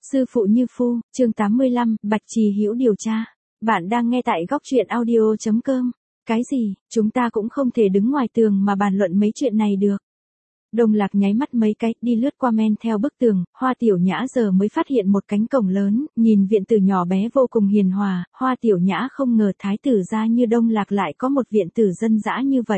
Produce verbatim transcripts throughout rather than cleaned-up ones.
Sư phụ như phu, chương tám mươi lăm, Bạch Trì Hữu điều tra. Bạn đang nghe tại góc truyện audio chấm com. Cái gì, chúng ta cũng không thể đứng ngoài tường mà bàn luận mấy chuyện này được. Đồng Lạc nháy mắt mấy cái, đi lướt qua men theo bức tường, Hoa Tiểu Nhã giờ mới phát hiện một cánh cổng lớn, nhìn viện tử nhỏ bé vô cùng hiền hòa, Hoa Tiểu Nhã không ngờ thái tử gia như Đông Lạc lại có một viện tử dân dã như vậy.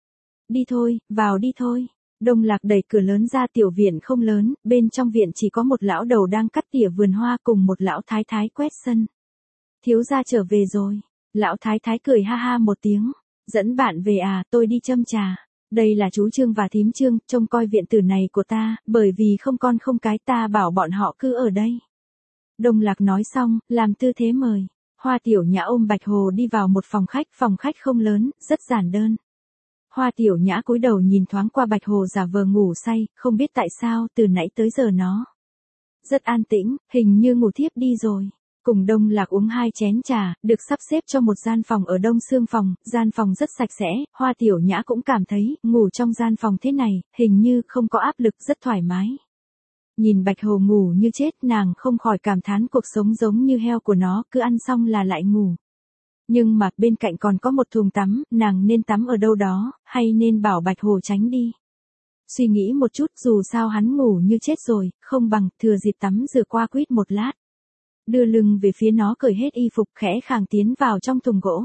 Đi thôi, vào đi thôi. Đông Lạc đẩy cửa lớn ra, tiểu viện không lớn, bên trong viện chỉ có một lão đầu đang cắt tỉa vườn hoa cùng một lão thái thái quét sân. Thiếu gia trở về rồi. Lão thái thái cười ha ha một tiếng. Dẫn bạn về à, tôi đi châm trà. Đây là chú Trương và thím Trương, trông coi viện tử này của ta, bởi vì không con không cái ta bảo bọn họ cứ ở đây. Đông Lạc nói xong, làm tư thế mời. Hoa Tiểu Nhã ôm Bạch Hồ đi vào một phòng khách, phòng khách không lớn, rất giản đơn. Hoa Tiểu Nhã cúi đầu nhìn thoáng qua Bạch Hồ giả vờ ngủ say, không biết tại sao từ nãy tới giờ nó rất an tĩnh, hình như ngủ thiếp đi rồi. Cùng Đông Lạc uống hai chén trà, được sắp xếp cho một gian phòng ở đông xương phòng, gian phòng rất sạch sẽ, Hoa Tiểu Nhã cũng cảm thấy, ngủ trong gian phòng thế này, hình như không có áp lực, rất thoải mái. Nhìn Bạch Hồ ngủ như chết, nàng không khỏi cảm thán cuộc sống giống như heo của nó, cứ ăn xong là lại ngủ. Nhưng mà bên cạnh còn có một thùng tắm, nàng nên tắm ở đâu đó, hay nên bảo Bạch Hồ tránh đi. Suy nghĩ một chút, dù sao hắn ngủ như chết rồi, không bằng thừa dịp tắm rửa qua quýt một lát. Đưa lưng về phía nó, cởi hết y phục, khẽ khàng tiến vào trong thùng gỗ.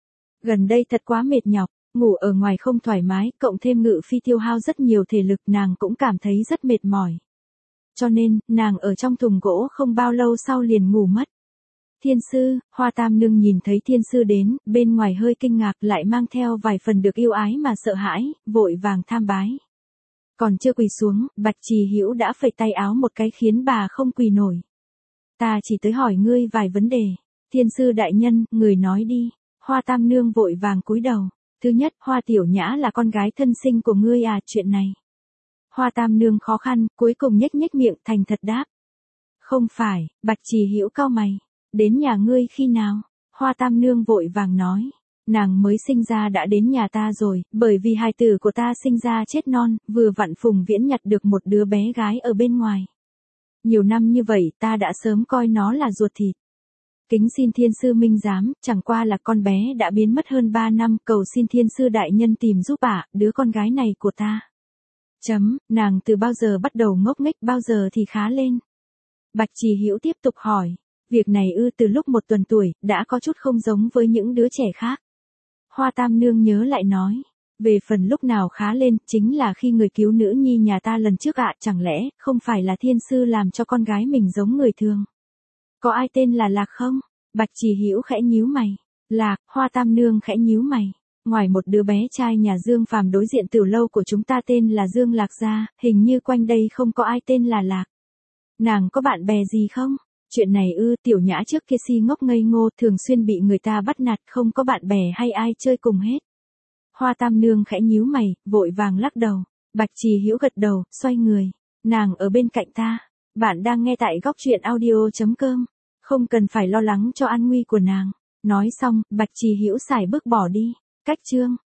Gần đây thật quá mệt nhọc, ngủ ở ngoài không thoải mái, cộng thêm ngự phi tiêu hao rất nhiều thể lực, nàng cũng cảm thấy rất mệt mỏi. Cho nên, nàng ở trong thùng gỗ không bao lâu sau liền ngủ mất. Thiên sư, Hoa Tam Nương nhìn thấy thiên sư đến, bên ngoài hơi kinh ngạc, lại mang theo vài phần được yêu ái mà sợ hãi, vội vàng tham bái. Còn chưa quỳ xuống, Bạch Trì Hữu đã phẩy tay áo một cái khiến bà không quỳ nổi. Ta chỉ tới hỏi ngươi vài vấn đề. Thiên sư đại nhân, người nói đi. Hoa Tam Nương vội vàng cúi đầu. Thứ nhất, Hoa Tiểu Nhã là con gái thân sinh của ngươi à, chuyện này. Hoa Tam Nương khó khăn, cuối cùng nhếch nhếch miệng thành thật đáp. Không phải, Bạch Trì Hữu cau mày. Đến nhà ngươi khi nào? Hoa Tam Nương vội vàng nói. Nàng mới sinh ra đã đến nhà ta rồi, bởi vì hài tử của ta sinh ra chết non, vừa vặn Phùng Viễn nhặt được một đứa bé gái ở bên ngoài. Nhiều năm như vậy ta đã sớm coi nó là ruột thịt. Kính xin thiên sư minh giám, chẳng qua là con bé đã biến mất hơn ba năm, cầu xin thiên sư đại nhân tìm giúp ả, đứa con gái này của ta. Chấm, nàng từ bao giờ bắt đầu ngốc nghếch, bao giờ thì khá lên? Bạch Trì Hữu tiếp tục hỏi. Việc này ư, từ lúc một tuần tuổi, đã có chút không giống với những đứa trẻ khác. Hoa Tam Nương nhớ lại nói. Về phần lúc nào khá lên, chính là khi người cứu nữ nhi nhà ta lần trước ạ, chẳng lẽ, không phải là thiên sư làm cho con gái mình giống người thường. Có ai tên là Lạc không? Bạch Trì Hữu khẽ nhíu mày. Lạc, Hoa Tam Nương khẽ nhíu mày. Ngoài một đứa bé trai nhà Dương Phàm đối diện tiểu lâu của chúng ta tên là Dương Lạc ra, hình như quanh đây không có ai tên là Lạc. Nàng có bạn bè gì không? Chuyện này ư, Tiểu Nhã trước kia si ngốc ngây ngô, thường xuyên bị người ta bắt nạt, không có bạn bè hay ai chơi cùng hết. Hoa Tam Nương khẽ nhíu mày, vội vàng lắc đầu. Bạch Trì Hữu gật đầu, xoay người. Nàng ở bên cạnh ta. Bạn đang nghe tại góc truyện audio chấm com. Không cần phải lo lắng cho an nguy của nàng. Nói xong, Bạch Trì Hữu xài bước bỏ đi. Cách chương.